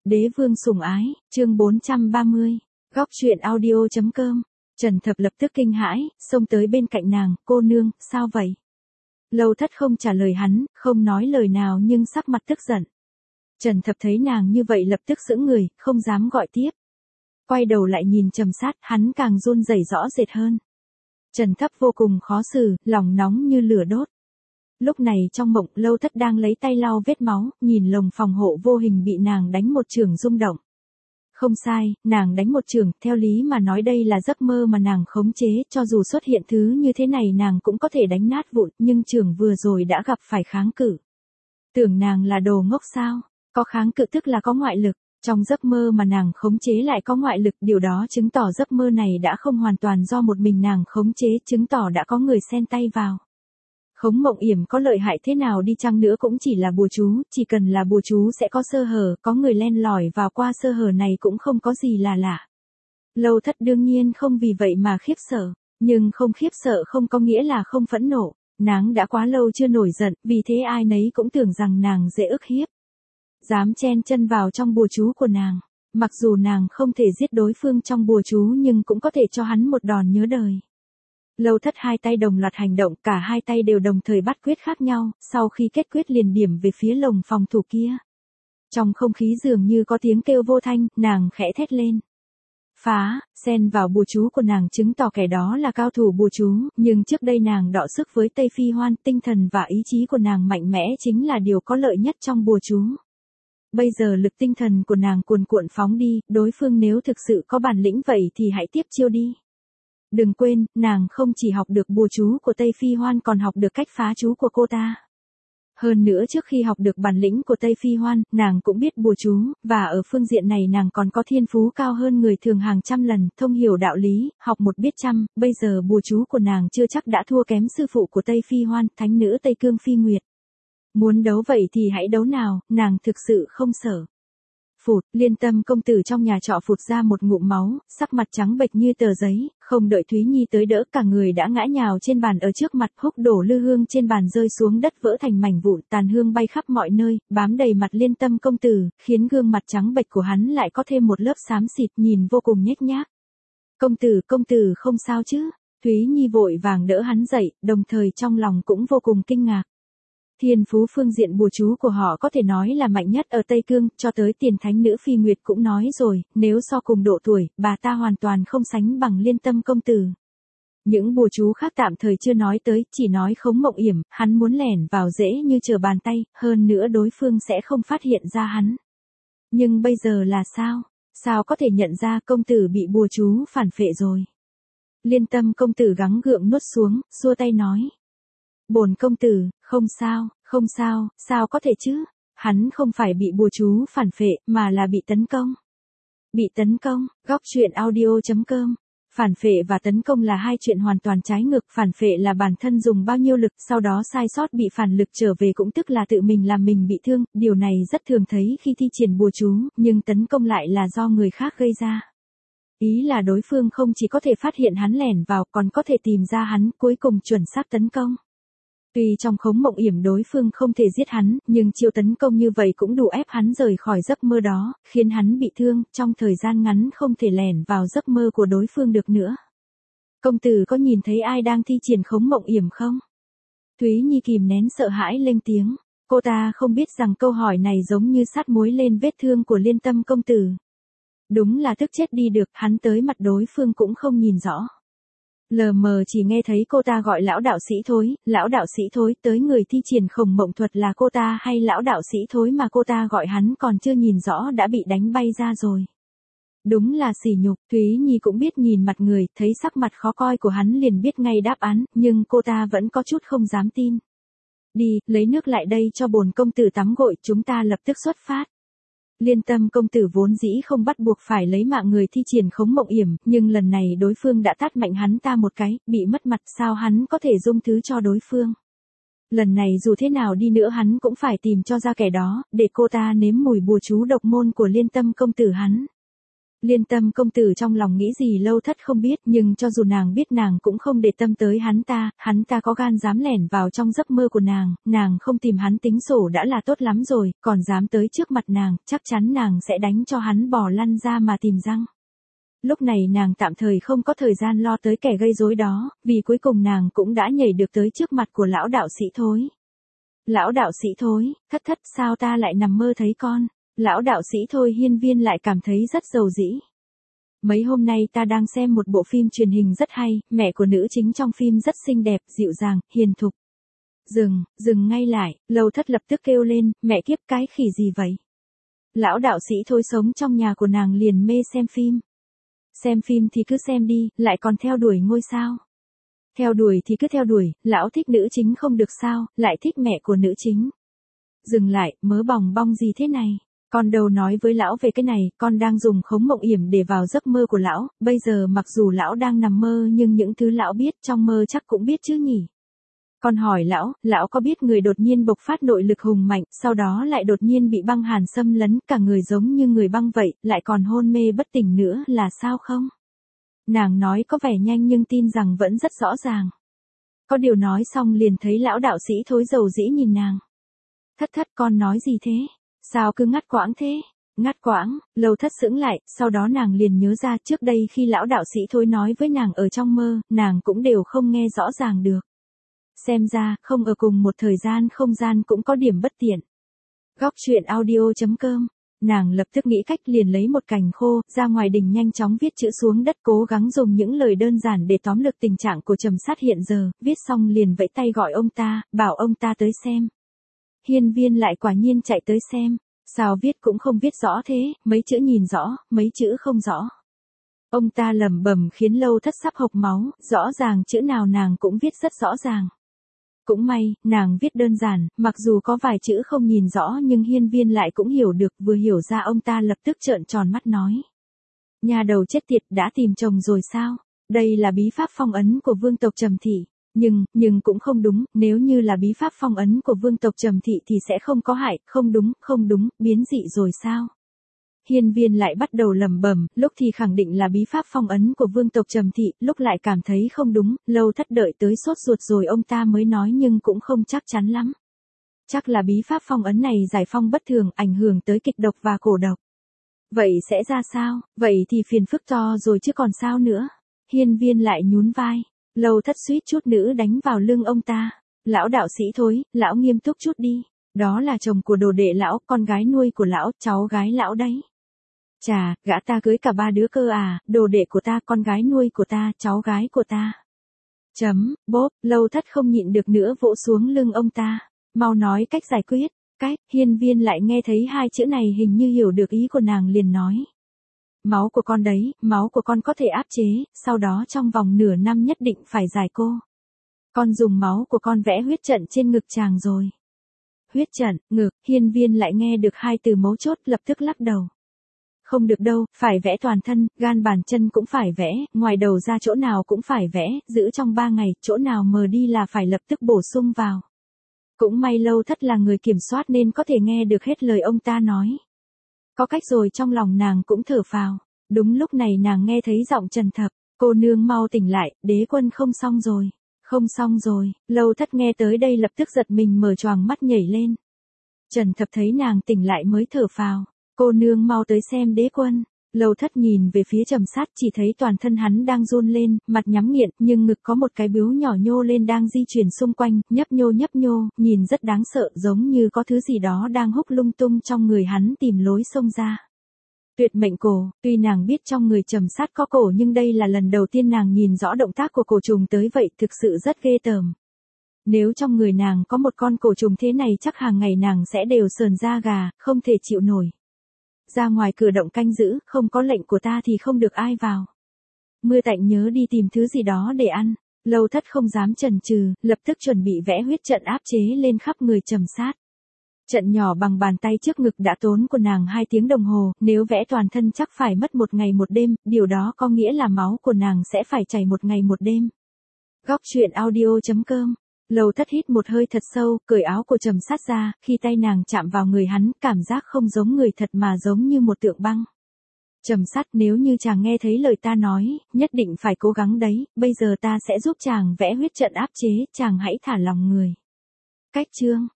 Đế vương sủng ái, chương 430, góc truyện audio.com. Trần Thập lập tức kinh hãi, xông tới bên cạnh nàng, cô nương, sao vậy? Lâu Thất không trả lời hắn, không nói lời nào nhưng sắc mặt tức giận. Trần Thập thấy nàng như vậy lập tức sững người, không dám gọi tiếp. Quay đầu lại nhìn Trầm Sát, hắn càng run rẩy rõ rệt hơn. Trần Thập vô cùng khó xử, lòng nóng như lửa đốt. Lúc này trong mộng, Lâu Thất đang lấy tay lau vết máu, nhìn lồng phòng hộ vô hình bị nàng đánh một chưởng rung động. Không sai, nàng đánh một chưởng, theo lý mà nói đây là giấc mơ mà nàng khống chế, cho dù xuất hiện thứ như thế này nàng cũng có thể đánh nát vụn, nhưng chưởng vừa rồi đã gặp phải kháng cự. Tưởng nàng là đồ ngốc sao? Có kháng cự tức là có ngoại lực, trong giấc mơ mà nàng khống chế lại có ngoại lực, điều đó chứng tỏ giấc mơ này đã không hoàn toàn do một mình nàng khống chế, chứng tỏ đã có người xen tay vào. Khống mộng yểm có lợi hại thế nào đi chăng nữa cũng chỉ là bùa chú, chỉ cần là bùa chú sẽ có sơ hở, có người len lỏi vào qua sơ hở này cũng không có gì là lạ. Lâu Thất đương nhiên không vì vậy mà khiếp sợ, nhưng không khiếp sợ không có nghĩa là không phẫn nộ, nàng đã quá lâu chưa nổi giận, vì thế ai nấy cũng tưởng rằng nàng dễ ức hiếp. Dám chen chân vào trong bùa chú của nàng, mặc dù nàng không thể giết đối phương trong bùa chú nhưng cũng có thể cho hắn một đòn nhớ đời. Lâu Thất hai tay đồng loạt hành động, cả hai tay đều đồng thời bắt quyết khác nhau, sau khi kết quyết liền điểm về phía lồng phòng thủ kia. Trong không khí dường như có tiếng kêu vô thanh, nàng khẽ thét lên. Phá, xen vào bùa chú của nàng chứng tỏ kẻ đó là cao thủ bùa chú, nhưng trước đây nàng đọ sức với Tây Phi Hoan, tinh thần và ý chí của nàng mạnh mẽ chính là điều có lợi nhất trong bùa chú. Bây giờ lực tinh thần của nàng cuồn cuộn phóng đi, đối phương nếu thực sự có bản lĩnh vậy thì hãy tiếp chiêu đi. Đừng quên, nàng không chỉ học được bùa chú của Tây Phi Hoan còn học được cách phá chú của cô ta. Hơn nữa trước khi học được bản lĩnh của Tây Phi Hoan, nàng cũng biết bùa chú, và ở phương diện này nàng còn có thiên phú cao hơn người thường hàng trăm lần, thông hiểu đạo lý, học một biết trăm, bây giờ bùa chú của nàng chưa chắc đã thua kém sư phụ của Tây Phi Hoan, thánh nữ Tây Cương Phi Nguyệt. Muốn đấu vậy thì hãy đấu nào, nàng thực sự không sợ. Phụt, Liên Tâm công tử trong nhà trọ phụt ra một ngụm máu, sắc mặt trắng bệch như tờ giấy, không đợi Thúy Nhi tới đỡ cả người đã ngã nhào trên bàn ở trước mặt, húc đổ lư hương trên bàn rơi xuống đất vỡ thành mảnh vụn, tàn hương bay khắp mọi nơi, bám đầy mặt Liên Tâm công tử, khiến gương mặt trắng bệch của hắn lại có thêm một lớp xám xịt nhìn vô cùng nhếch nhác. Công tử không sao chứ? Thúy Nhi vội vàng đỡ hắn dậy, đồng thời trong lòng cũng vô cùng kinh ngạc. Thiên phú phương diện bùa chú của họ có thể nói là mạnh nhất ở Tây Cương, cho tới tiền thánh nữ Phi Nguyệt cũng nói rồi, nếu so cùng độ tuổi, bà ta hoàn toàn không sánh bằng Liên Tâm công tử. Những bùa chú khác tạm thời chưa nói tới, chỉ nói khống mộng yểm, hắn muốn lẻn vào dễ như trở bàn tay, hơn nữa đối phương sẽ không phát hiện ra hắn. Nhưng bây giờ là sao? Sao có thể nhận ra công tử bị bùa chú phản phệ rồi? Liên Tâm công tử gắng gượng nuốt xuống, xua tay nói. Bổn công tử, không sao, sao có thể chứ? Hắn không phải bị bùa chú phản phệ, mà là bị tấn công. Bị tấn công, góc truyện audio.com. Phản phệ và tấn công là hai chuyện hoàn toàn trái ngược, phản phệ là bản thân dùng bao nhiêu lực, sau đó sai sót bị phản lực trở về cũng tức là tự mình làm mình bị thương, điều này rất thường thấy khi thi triển bùa chú, nhưng tấn công lại là do người khác gây ra. Ý là đối phương không chỉ có thể phát hiện hắn lẻn vào, còn có thể tìm ra hắn, cuối cùng chuẩn xác tấn công. Tuy trong khống mộng yểm đối phương không thể giết hắn, nhưng chiêu tấn công như vậy cũng đủ ép hắn rời khỏi giấc mơ đó, khiến hắn bị thương, trong thời gian ngắn không thể lẻn vào giấc mơ của đối phương được nữa. Công tử có nhìn thấy ai đang thi triển khống mộng yểm không? Thúy Nhi kìm nén sợ hãi lên tiếng, cô ta không biết rằng câu hỏi này giống như sát muối lên vết thương của Liên Tâm công tử. Đúng là tức chết đi được, hắn tới mặt đối phương cũng không nhìn rõ. Lờ mờ chỉ nghe thấy cô ta gọi lão đạo sĩ thối, tới người thi triển khổng mộng thuật là cô ta hay lão đạo sĩ thối mà cô ta gọi hắn còn chưa nhìn rõ đã bị đánh bay ra rồi. Đúng là sỉ nhục, Thúy Nhi cũng biết nhìn mặt người, thấy sắc mặt khó coi của hắn liền biết ngay đáp án, nhưng cô ta vẫn có chút không dám tin. Đi, lấy nước lại đây cho bổn công tử tắm gội, chúng ta lập tức xuất phát. Liên Tâm công tử vốn dĩ không bắt buộc phải lấy mạng người thi triển khống mộng yểm, nhưng lần này đối phương đã tát mạnh hắn ta một cái, bị mất mặt, sao hắn có thể dung thứ cho đối phương. Lần này dù thế nào đi nữa hắn cũng phải tìm cho ra kẻ đó, để cô ta nếm mùi bùa chú độc môn của Liên Tâm công tử hắn. Liên Tâm công tử trong lòng nghĩ gì Lâu Thất không biết, nhưng cho dù nàng biết nàng cũng không để tâm tới hắn ta có gan dám lẻn vào trong giấc mơ của nàng không tìm hắn tính sổ đã là tốt lắm rồi, còn dám tới trước mặt nàng, chắc chắn nàng sẽ đánh cho hắn bò lăn ra mà tìm răng. Lúc này nàng tạm thời không có thời gian lo tới kẻ gây rối đó, vì cuối cùng nàng cũng đã nhảy được tới trước mặt của lão đạo sĩ Thối. Lão đạo sĩ Thối, thất thất sao ta lại nằm mơ thấy con? Lão đạo sĩ Thôi Hiên Viên lại cảm thấy rất dầu dĩ. Mấy hôm nay ta đang xem một bộ phim truyền hình rất hay, mẹ của nữ chính trong phim rất xinh đẹp, dịu dàng, hiền thục. Dừng ngay lại, Lâu Thất lập tức kêu lên, mẹ kiếp cái khỉ gì vậy? Lão đạo sĩ Thôi sống trong nhà của nàng liền mê xem phim. Xem phim thì cứ xem đi, lại còn theo đuổi ngôi sao. Theo đuổi thì cứ theo đuổi, lão thích nữ chính không được sao, lại thích mẹ của nữ chính. Dừng lại, mớ bòng bong gì thế này? Con đâu nói với lão về cái này, con đang dùng khống mộng yểm để vào giấc mơ của lão, bây giờ mặc dù lão đang nằm mơ nhưng những thứ lão biết trong mơ chắc cũng biết chứ nhỉ. Con hỏi lão có biết người đột nhiên bộc phát nội lực hùng mạnh, sau đó lại đột nhiên bị băng hàn xâm lấn, cả người giống như người băng vậy, lại còn hôn mê bất tỉnh nữa là sao không? Nàng nói có vẻ nhanh nhưng tin rằng vẫn rất rõ ràng. Có điều nói xong liền thấy lão đạo sĩ Thối dầu dĩ nhìn nàng. Thất thất con nói gì thế? Sao cứ ngắt quãng thế? Ngắt quãng, Lâu Thất sững lại, sau đó nàng liền nhớ ra trước đây khi lão đạo sĩ Thối nói với nàng ở trong mơ, nàng cũng đều không nghe rõ ràng được. Xem ra, không ở cùng một thời gian không gian cũng có điểm bất tiện. Góc truyện audio.com. Nàng lập tức nghĩ cách liền lấy một cành khô, ra ngoài đình nhanh chóng viết chữ xuống đất cố gắng dùng những lời đơn giản để tóm lược tình trạng của Trầm Sát hiện giờ, viết xong liền vẫy tay gọi ông ta, bảo ông ta tới xem. Hiên Viên lại quả nhiên chạy tới xem, sao viết cũng không viết rõ thế, mấy chữ nhìn rõ, mấy chữ không rõ. Ông ta lẩm bẩm khiến Lâu Thất sắp hộc máu, rõ ràng chữ nào nàng cũng viết rất rõ ràng. Cũng may, nàng viết đơn giản, mặc dù có vài chữ không nhìn rõ nhưng Hiên Viên lại cũng hiểu được, vừa hiểu ra ông ta lập tức trợn tròn mắt nói. Nhà đầu chết tiệt đã tìm chồng rồi sao? Đây là bí pháp phong ấn của vương tộc Trầm Thị. Nhưng cũng không đúng, nếu như là bí pháp phong ấn của vương tộc Trầm Thị thì sẽ không có hại, không đúng, biến dị rồi sao? Hiên Viên lại bắt đầu lẩm bẩm, lúc thì khẳng định là bí pháp phong ấn của vương tộc Trầm Thị, lúc lại cảm thấy không đúng, Lâu Thất đợi tới sốt ruột rồi ông ta mới nói nhưng cũng không chắc chắn lắm. Chắc là bí pháp phong ấn này giải phong bất thường, ảnh hưởng tới kịch độc và cổ độc. Vậy sẽ ra sao? Vậy thì phiền phức to rồi chứ còn sao nữa? Hiên Viên lại nhún vai, Lâu Thất suýt chút nữa đánh vào lưng ông ta. Lão đạo sĩ Thối, lão nghiêm túc chút đi. Đó là chồng của đồ đệ lão, con gái nuôi của lão, cháu gái lão đấy. Chà, gã ta cưới cả 3 đứa cơ à, đồ đệ của ta, con gái nuôi của ta, cháu gái của ta. Bốp, Lâu Thất không nhịn được nữa vỗ xuống lưng ông ta. Mau nói cách giải quyết. Cách, Hiên Viên lại nghe thấy hai chữ này hình như hiểu được ý của nàng liền nói. Máu của con đấy, máu của con có thể áp chế, sau đó trong vòng nửa năm nhất định phải giải cô. Con dùng máu của con vẽ huyết trận trên ngực chàng rồi. Huyết trận, ngực, Hiên Viên lại nghe được hai từ mấu chốt lập tức lắc đầu. Không được đâu, phải vẽ toàn thân, gan bàn chân cũng phải vẽ, ngoài đầu ra chỗ nào cũng phải vẽ, giữ trong 3 ngày, chỗ nào mờ đi là phải lập tức bổ sung vào. Cũng may Lâu Thất là người kiểm soát nên có thể nghe được hết lời ông ta nói. Có cách rồi, trong lòng nàng cũng thở phào. Đúng lúc này nàng nghe thấy giọng Trần Thập, cô nương mau tỉnh lại, đế quân không xong rồi. Không xong rồi, Lâu Thất nghe tới đây lập tức giật mình mở choàng mắt nhảy lên. Trần Thập thấy nàng tỉnh lại mới thở phào. Cô nương mau tới xem đế quân. Lâu Thất nhìn về phía Trầm Sát chỉ thấy toàn thân hắn đang run lên, mặt nhắm nghiện, nhưng ngực có một cái bướu nhỏ nhô lên đang di chuyển xung quanh, nhấp nhô, nhìn rất đáng sợ, giống như có thứ gì đó đang húc lung tung trong người hắn tìm lối xông ra. Tuyệt mệnh cổ, tuy nàng biết trong người Trầm Sát có cổ nhưng đây là lần đầu tiên nàng nhìn rõ động tác của cổ trùng tới vậy, thực sự rất ghê tởm. Nếu trong người nàng có một con cổ trùng thế này chắc hàng ngày nàng sẽ đều sờn da gà, không thể chịu nổi. Ra ngoài cửa động canh giữ, không có lệnh của ta thì không được ai vào. Mưa Tạnh nhớ đi tìm thứ gì đó để ăn. Lâu Thất không dám chần chừ, lập tức chuẩn bị vẽ huyết trận áp chế lên khắp người Trầm Sát. Trận nhỏ bằng bàn tay trước ngực đã tốn của nàng 2 tiếng đồng hồ, nếu vẽ toàn thân chắc phải mất 1 ngày 1 đêm, điều đó có nghĩa là máu của nàng sẽ phải chảy 1 ngày 1 đêm. Góc truyện audio.com. Lâu Thất hít một hơi thật sâu, cởi áo của Trầm Sát ra, khi tay nàng chạm vào người hắn, cảm giác không giống người thật mà giống như một tượng băng. Trầm sắt, nếu như chàng nghe thấy lời ta nói, nhất định phải cố gắng đấy, bây giờ ta sẽ giúp chàng vẽ huyết trận áp chế, chàng hãy thả lòng người. Cách chương